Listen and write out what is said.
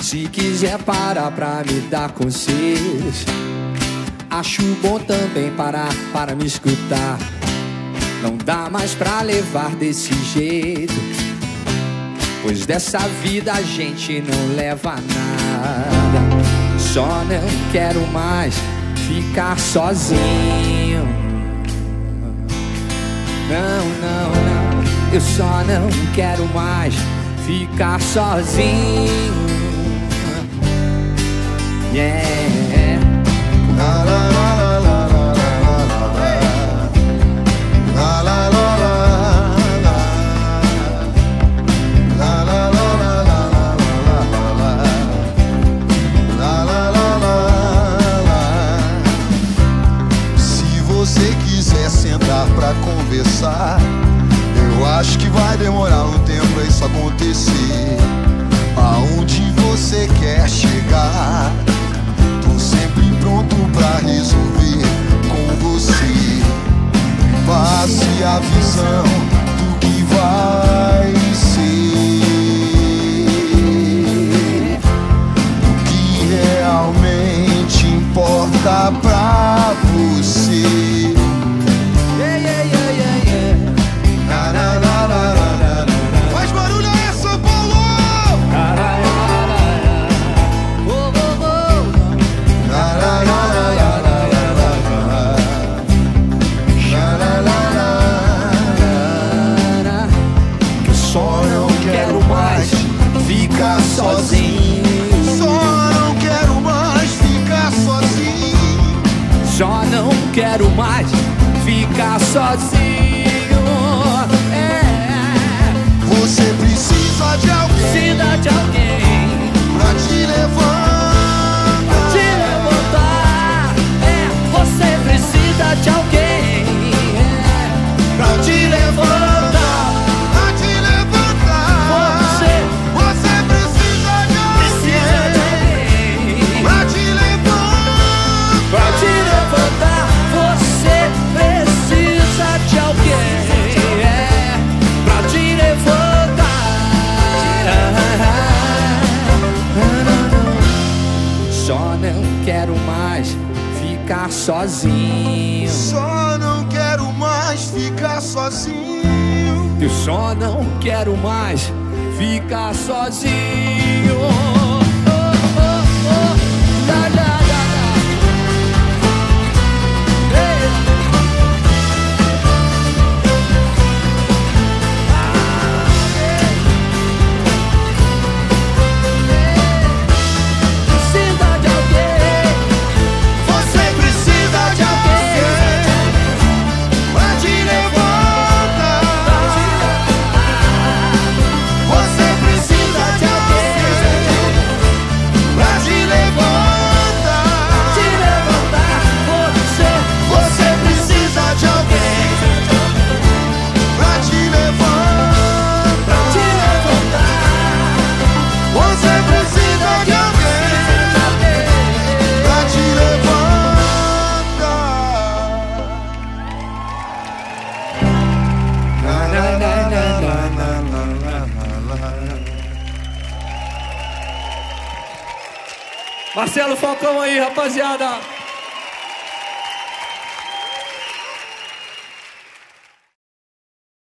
Se quiser parar pra me dar conselhos, acho bom também parar para me escutar. Não dá mais pra levar desse jeito, pois dessa vida a gente não leva nada. Só não quero mais ficar sozinho. Não, não, não. Eu só não quero mais ficar sozinho. Yeah. La, la, la, la, la, la, la, la, la, pra conversar, eu acho que vai demorar um tempo pra isso acontecer. Aonde você quer chegar, tô sempre pronto pra resolver com você. Passe a visão do que vai ser, do que realmente importa pra você. Faz barulho aí, São Paulo! Que só não quero mais ficar sozinho. Só não quero mais ficar sozinho. Só não quero mais ficar sozinho. Você precisa de alguém, Precisa de alguém pra te levantar, pra te levantar. Você precisa de alguém pra te levantar, pra te levantar. Você precisa de alguém, pra te levantar, pra te levantar. Você precisa de alguém pra te levantar. Só não quero mais ficar sozinho. Só não quero mais ficar sozinho. Eu só não quero mais ficar sozinho. La, la, la, la. Hey. Marcelo Falcão aí, rapaziada.